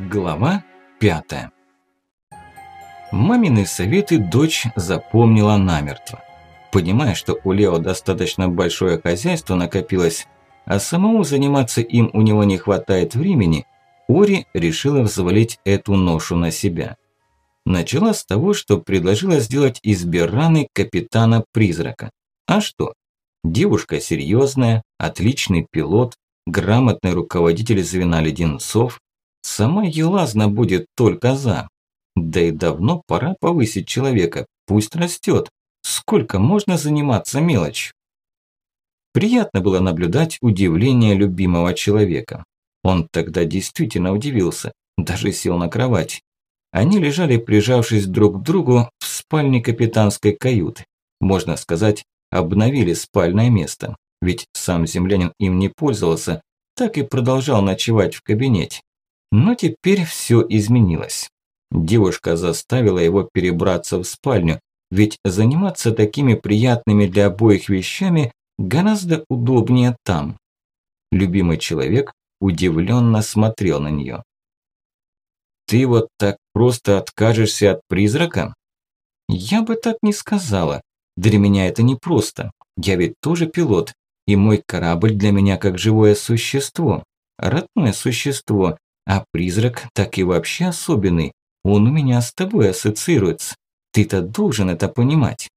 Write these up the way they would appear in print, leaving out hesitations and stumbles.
Глава 5. Мамины советы дочь запомнила намертво. Понимая, что у Лео достаточно большое хозяйство накопилось, а самому заниматься им у него не хватает времени, Ори решила взвалить эту ношу на себя. Начала с того, что предложила сделать из Берраны капитана-призрака. А что? Девушка серьезная, отличный пилот, грамотный руководитель звена леденцов. Сама Елазна будет только за. Да и давно пора повысить человека, пусть растет. Сколько можно заниматься мелочью? Приятно было наблюдать удивление любимого человека. Он тогда действительно удивился, даже сел на кровать. Они лежали, прижавшись друг к другу, в спальне капитанской каюты. Можно сказать, обновили спальное место, ведь сам землянин им не пользовался, так и продолжал ночевать в кабинете. Но теперь все изменилось. Девушка заставила его перебраться в спальню, ведь заниматься такими приятными для обоих вещами гораздо удобнее там. Любимый человек удивленно смотрел на нее. «Ты вот так просто откажешься от призрака?» «Я бы так не сказала. Для меня это непросто. Я ведь тоже пилот, и мой корабль для меня как живое существо, родное существо, а призрак так и вообще особенный. Он у меня с тобой ассоциируется. Ты-то должен это понимать».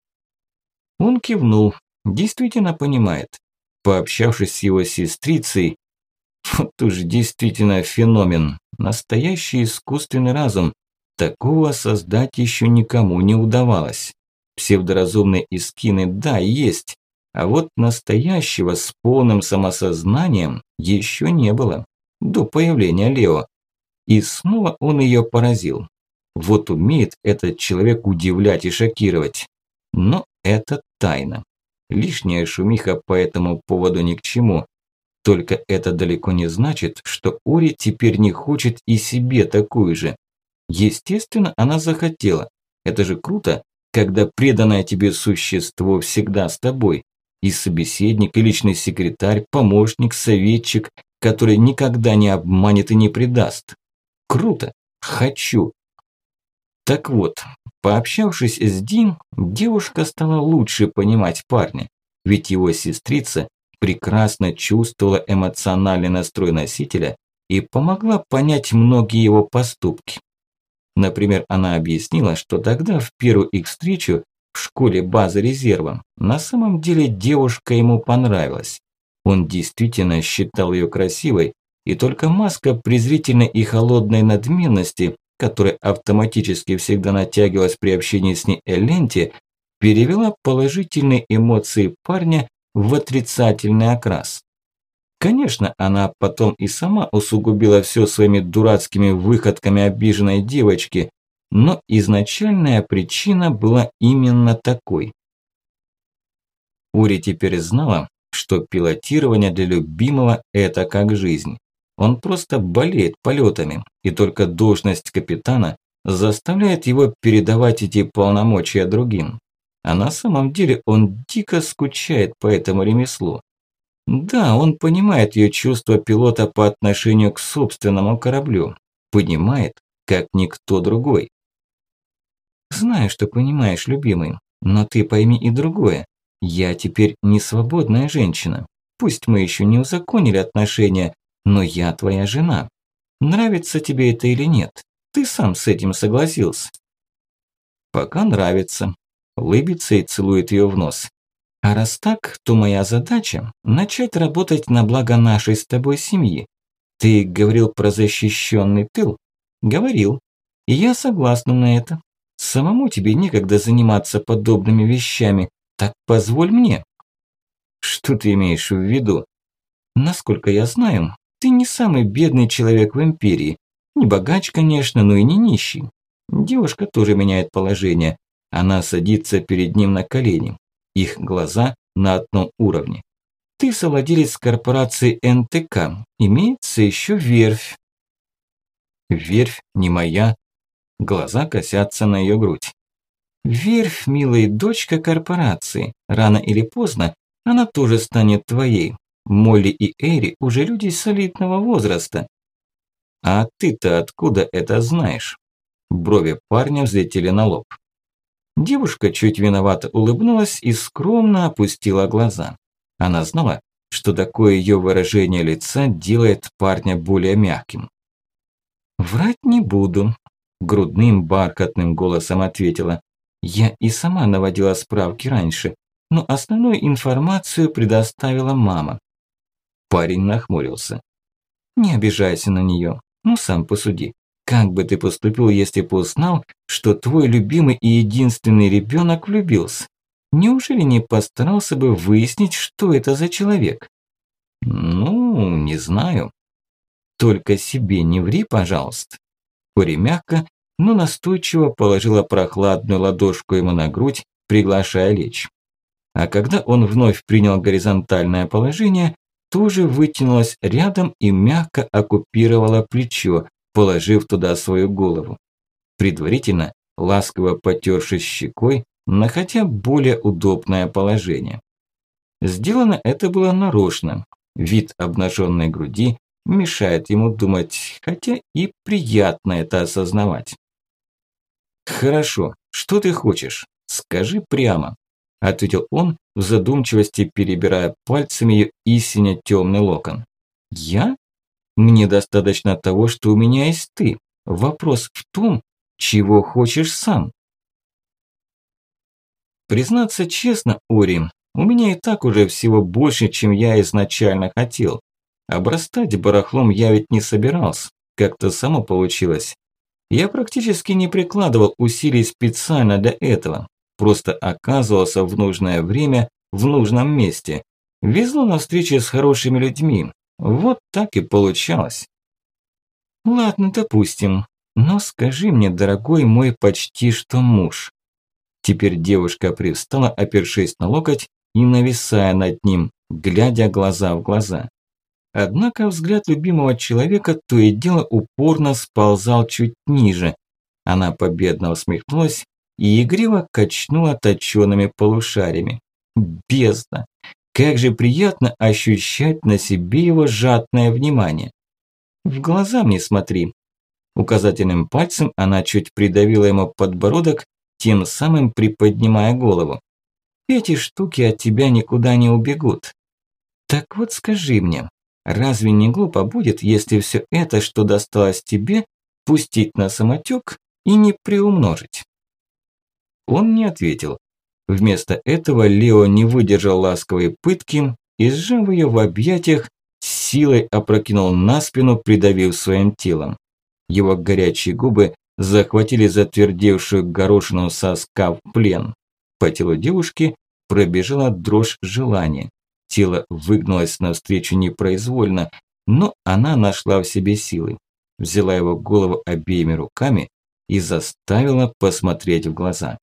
Он кивнул. Действительно понимает. Пообщавшись с его сестрицей, вот уж действительно феномен. Настоящий искусственный разум. Такого создать еще никому не удавалось. Псевдоразумные искины, да, есть. А вот настоящего с полным самосознанием еще не было. До появления Лео. И снова он ее поразил. Вот умеет этот человек удивлять и шокировать. Но это тайна. Лишняя шумиха по этому поводу ни к чему. Только это далеко не значит, что Ори теперь не хочет и себе такую же. Естественно, она захотела. Это же круто, когда преданное тебе существо всегда с тобой. И собеседник, и личный секретарь, помощник, советчик, который никогда не обманет и не предаст. Круто. Хочу. Так вот, пообщавшись с Дин, девушка стала лучше понимать парня, ведь его сестрица прекрасно чувствовала эмоциональный настрой носителя и помогла понять многие его поступки. Например, она объяснила, что тогда в первую их встречу в школе базы резерва на самом деле девушка ему понравилась. Он действительно считал ее красивой, и только маска презрительной и холодной надменности, которая автоматически всегда натягивалась при общении с ней Эленте, перевела положительные эмоции парня в отрицательный окрас. Конечно, она потом и сама усугубила все своими дурацкими выходками обиженной девочки, но изначальная причина была именно такой. Ури теперь знала, что пилотирование для любимого – это как жизнь. Он просто болеет полетами, и только должность капитана заставляет его передавать эти полномочия другим. А на самом деле он дико скучает по этому ремеслу. Да, он понимает ее чувство пилота по отношению к собственному кораблю. Понимает, как никто другой. «Знаю, что понимаешь, любимый, но ты пойми и другое. Я теперь не свободная женщина. Пусть мы еще не узаконили отношения, но я твоя жена. Нравится тебе это или нет? Ты сам с этим согласился». «Пока нравится». Улыбится и целует ее в нос. «А раз так, то моя задача – начать работать на благо нашей с тобой семьи. Ты говорил про защищенный тыл?» «Говорил. И я согласна на это. Самому тебе некогда заниматься подобными вещами, так позволь мне». «Что ты имеешь в виду?» «Насколько я знаю, ты не самый бедный человек в империи. Не богач, конечно, но и не нищий. Девушка тоже меняет положение. Она садится перед ним на колени. Их глаза на одном уровне. Ты совладелец корпорации НТК. Имеется еще верфь». «Верфь не моя». Глаза косятся на ее грудь. «Верфь, милая дочка корпорации. Рано или поздно она тоже станет твоей. Молли и Эри уже люди солидного возраста». А ты-то откуда это знаешь? Брови парня взлетели на лоб. Девушка чуть виновато улыбнулась и скромно опустила глаза. Она знала, что такое ее выражение лица делает парня более мягким. «Врать не буду», – грудным бархатным голосом ответила. «Я и сама наводила справки раньше, но основную информацию предоставила мама». Парень нахмурился. «Не обижайся на нее, ну сам посуди. Как бы ты поступил, если бы узнал, что твой любимый и единственный ребенок влюбился? Неужели не постарался бы выяснить, что это за человек?» «Ну, не знаю». «Только себе не ври, пожалуйста». Кори мягко, но настойчиво положила прохладную ладошку ему на грудь, приглашая лечь. А когда он вновь принял горизонтальное положение, тоже вытянулась рядом и мягко оккупировала плечо, положив туда свою голову. Предварительно, ласково потёршись щекой на хотя более удобное положение. Сделано это было нарочно. Вид обнаженной груди мешает ему думать, хотя и приятно это осознавать. «Хорошо, что ты хочешь? Скажи прямо», – ответил он, в задумчивости перебирая пальцами ее истинно темный локон. «Я? Мне достаточно того, что у меня есть ты. Вопрос в том, чего хочешь сам». Признаться честно, Ори, у меня и так уже всего больше, чем я изначально хотел. Обрастать барахлом я ведь не собирался, как-то само получилось. Я практически не прикладывал усилий специально для этого, просто оказывался в нужное время, в нужном месте. Везло на встрече с хорошими людьми, вот так и получалось. Ладно, допустим, но скажи мне, дорогой мой почти что муж. Теперь девушка привстала, опершись на локоть и нависая над ним, глядя глаза в глаза. Однако взгляд любимого человека то и дело упорно сползал чуть ниже. Она победно усмехнулась и игриво качнула точёными полушариями. Бездна! Как же приятно ощущать на себе его жадное внимание. В глаза мне смотри. Указательным пальцем она чуть придавила ему подбородок, тем самым приподнимая голову. Эти штуки от тебя никуда не убегут. Так вот скажи мне, разве не глупо будет, если все это, что досталось тебе, пустить на самотек и не приумножить? Он не ответил. Вместо этого Лео не выдержал ласковой пытки и, сжав ее в объятиях, силой опрокинул на спину, придавив своим телом. Его горячие губы захватили затвердевшую горошину соска в плен. По телу девушки пробежала дрожь желания. Тело выгнулось навстречу непроизвольно, но она нашла в себе силы. Взяла его голову обеими руками и заставила посмотреть в глаза.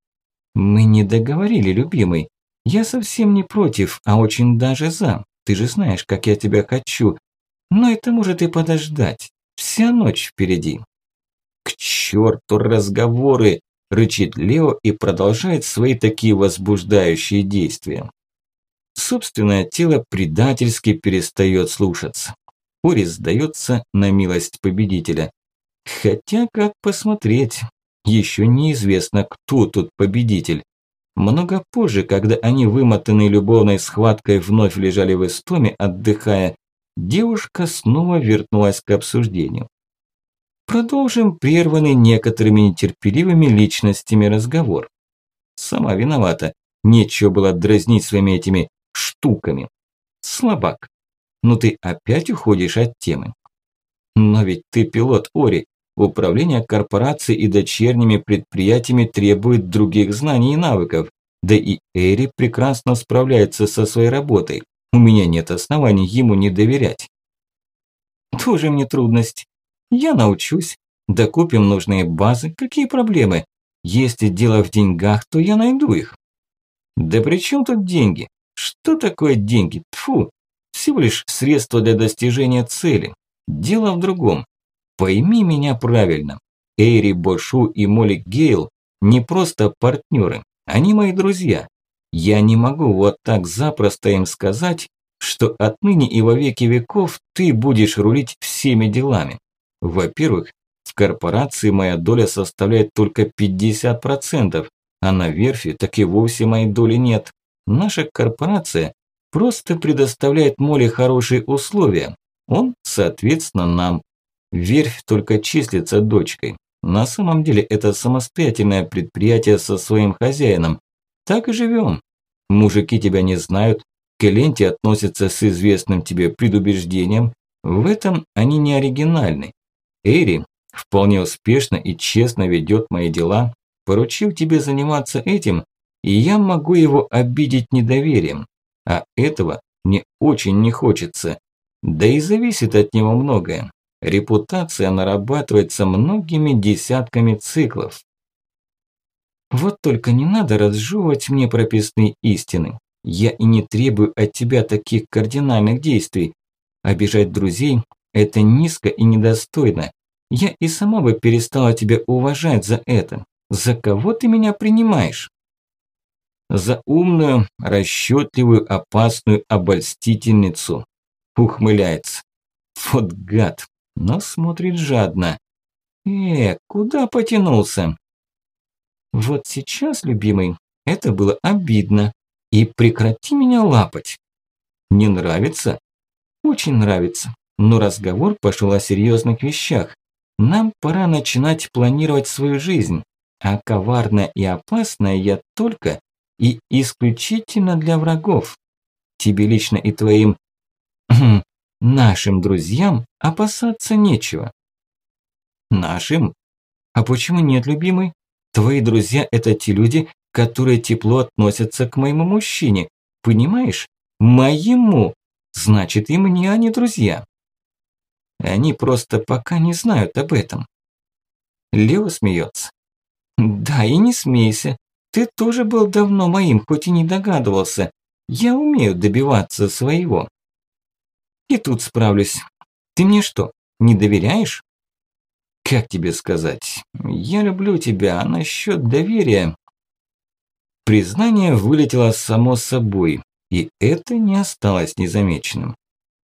«Мы не договорили, любимый. Я совсем не против, а очень даже за. Ты же знаешь, как я тебя хочу. Но это может и подождать. Вся ночь впереди». «К черту разговоры!» – рычит Лео и продолжает свои такие возбуждающие действия. Собственное тело предательски перестает слушаться. Ори сдается на милость победителя. Хотя, как посмотреть, еще неизвестно, кто тут победитель. Много позже, когда они, вымотанные любовной схваткой, вновь лежали в истоме, отдыхая, девушка снова вернулась к обсуждению. Продолжим прерванный некоторыми нетерпеливыми личностями разговор. Сама виновата, нечего было дразнить своими этими штуками. Слабак, ну ты опять уходишь от темы. Но ведь ты пилот, Ори. Управление корпорацией и дочерними предприятиями требует других знаний и навыков. Да и Эри прекрасно справляется со своей работой. У меня нет оснований ему не доверять. Тоже мне трудность. Я научусь. Докупим нужные базы. Какие проблемы? Если дело в деньгах, то я найду их. Да при чем тут деньги? Что такое деньги? Тфу. Всего лишь средство для достижения цели. Дело в другом. Пойми меня правильно. Эйри Бошу и Молли Гейл не просто партнеры. Они мои друзья. Я не могу вот так запросто им сказать, что отныне и во веки веков ты будешь рулить всеми делами. Во-первых, в корпорации моя доля составляет только 50%, а на верфи так и вовсе моей доли нет. Наша корпорация просто предоставляет Моле хорошие условия. Он, соответственно, нам. Верфь только числится дочкой. На самом деле это самостоятельное предприятие со своим хозяином. Так и живем. Мужики тебя не знают, к Эленте относятся с известным тебе предубеждением. В этом они не оригинальны. Эри вполне успешно и честно ведет мои дела, поручив тебе заниматься этим, и я могу его обидеть недоверием. А этого мне очень не хочется. Да и зависит от него многое. Репутация нарабатывается многими десятками циклов. Вот только не надо разжевывать мне прописные истины. Я и не требую от тебя таких кардинальных действий. Обижать друзей – это низко и недостойно. Я и сама бы перестала тебя уважать за это. За кого ты меня принимаешь? За умную, расчетливую, опасную обольстительницу. Ухмыляется. Вот гад, но смотрит жадно. Куда потянулся? Вот сейчас, любимый, это было обидно. И прекрати меня лапать. Не нравится? Очень нравится. Но разговор пошел о серьезных вещах. Нам пора начинать планировать свою жизнь. А коварная и опасная я только и исключительно для врагов. Тебе лично и твоим нашим друзьям опасаться нечего. Нашим? А почему нет, любимый? Твои друзья – это те люди, которые тепло относятся к моему мужчине. Понимаешь? Моему. Значит, и мне они друзья. Они просто пока не знают об этом. Лео смеется. Да, и не смейся. Ты тоже был давно моим, хоть и не догадывался. Я умею добиваться своего. И тут справлюсь. Ты мне что, не доверяешь? Как тебе сказать? Я люблю тебя, а насчет доверия... Признание вылетело само собой, и это не осталось незамеченным.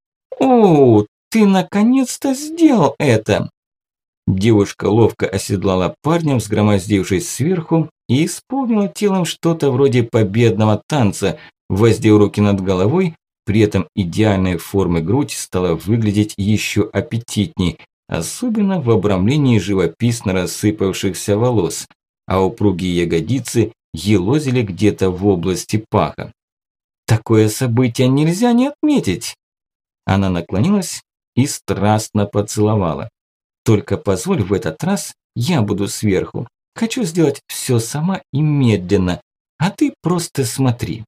О, ты наконец-то сделал это! Девушка ловко оседлала парня, взгромоздившись сверху, и исполнила телом что-то вроде победного танца, воздев руки над головой, при этом идеальной формы грудь стала выглядеть еще аппетитней, особенно в обрамлении живописно рассыпавшихся волос, а упругие ягодицы елозили где-то в области паха. Такое событие нельзя не отметить. Она наклонилась и страстно поцеловала. Только позволь, в этот раз я буду сверху. Хочу сделать все сама и медленно, а ты просто смотри.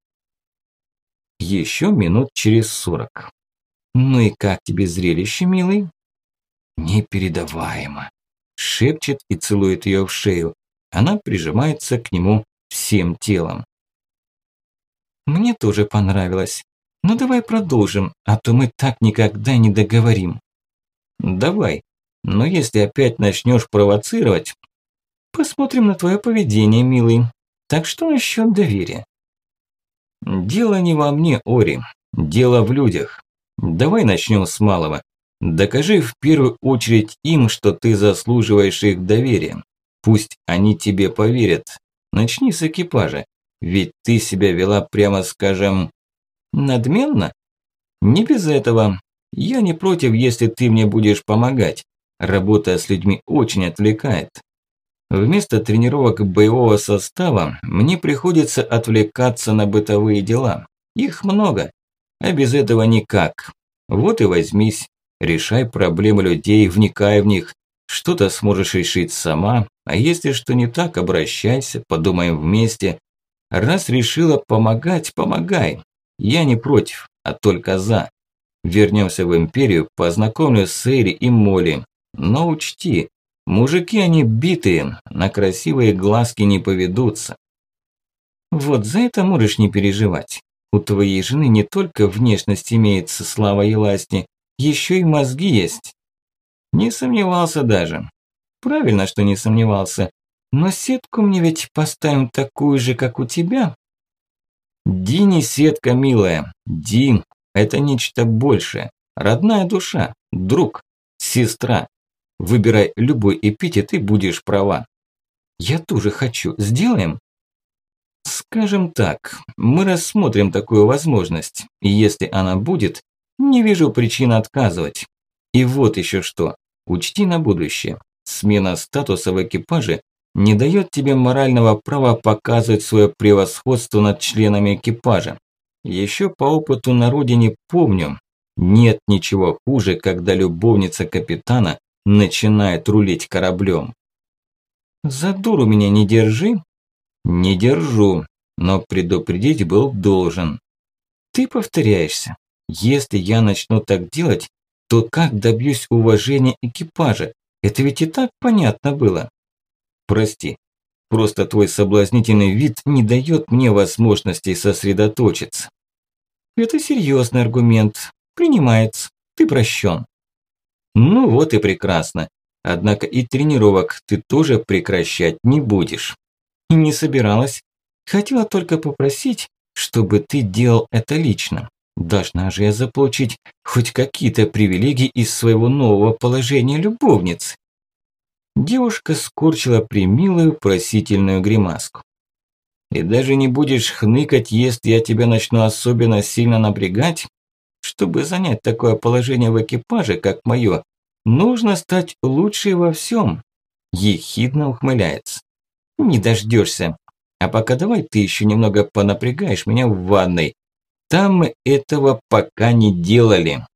Еще минут через 40. Ну и как тебе зрелище, милый? Непередаваемо. Шепчет и целует ее в шею. Она прижимается к нему всем телом. Мне тоже понравилось. Ну давай продолжим, а то мы так никогда не договорим. Давай. Но если опять начнешь провоцировать, посмотрим на твое поведение, милый. Так что насчет доверия? Дело не во мне, Ори. Дело в людях. Давай начнем с малого. Докажи в первую очередь им, что ты заслуживаешь их доверия. Пусть они тебе поверят. Начни с экипажа. Ведь ты себя вела, прямо скажем, надменно. Не без этого. Я не против, если ты мне будешь помогать. Работа с людьми очень отвлекает. Вместо тренировок боевого состава мне приходится отвлекаться на бытовые дела. Их много, а без этого никак. Вот и возьмись, решай проблемы людей, вникай в них. Что-то сможешь решить сама, а если что не так, обращайся, подумаем вместе. Раз решила помогать, помогай. Я не против, а только за. Вернемся в Империю, познакомлю с Эри и Молли. Но учти, мужики они битые, на красивые глазки не поведутся. Вот за это можешь не переживать. У твоей жены не только внешность имеется, слава и ласти, еще и мозги есть. Не сомневался даже. Правильно, что не сомневался. Но сетку мне ведь поставим такую же, как у тебя. Ди не сетка, милая. Ди – это нечто большее. Родная душа, друг, сестра. Выбирай любой эпитет и будешь права. Я тоже хочу. Сделаем? Скажем так, мы рассмотрим такую возможность. И если она будет, не вижу причин отказывать. И вот еще что. Учти на будущее. Смена статуса в экипаже не дает тебе морального права показывать свое превосходство над членами экипажа. Еще по опыту на родине помню, нет ничего хуже, когда любовница капитана начинает рулить кораблем. За дуру меня не держи. Не держу, но предупредить был должен. Ты повторяешься. Если я начну так делать, то как добьюсь уважения экипажа? Это ведь и так понятно было. Прости, просто твой соблазнительный вид не дает мне возможности сосредоточиться. Это серьезный аргумент. Принимается. Ты прощен. Ну вот и прекрасно. Однако и тренировок ты тоже прекращать не будешь. И не собиралась. Хотела только попросить, чтобы ты делал это лично. Должна же я заполучить хоть какие-то привилегии из своего нового положения любовницы. Девушка скорчила премилую просительную гримаску. И даже не будешь хныкать, если я тебя начну особенно сильно напрягать? Чтобы занять такое положение в экипаже, как мое, нужно стать лучшей во всем. Ехидно ухмыляется. Не дождешься. А пока давай ты еще немного понапрягаешь меня в ванной. Там мы этого пока не делали.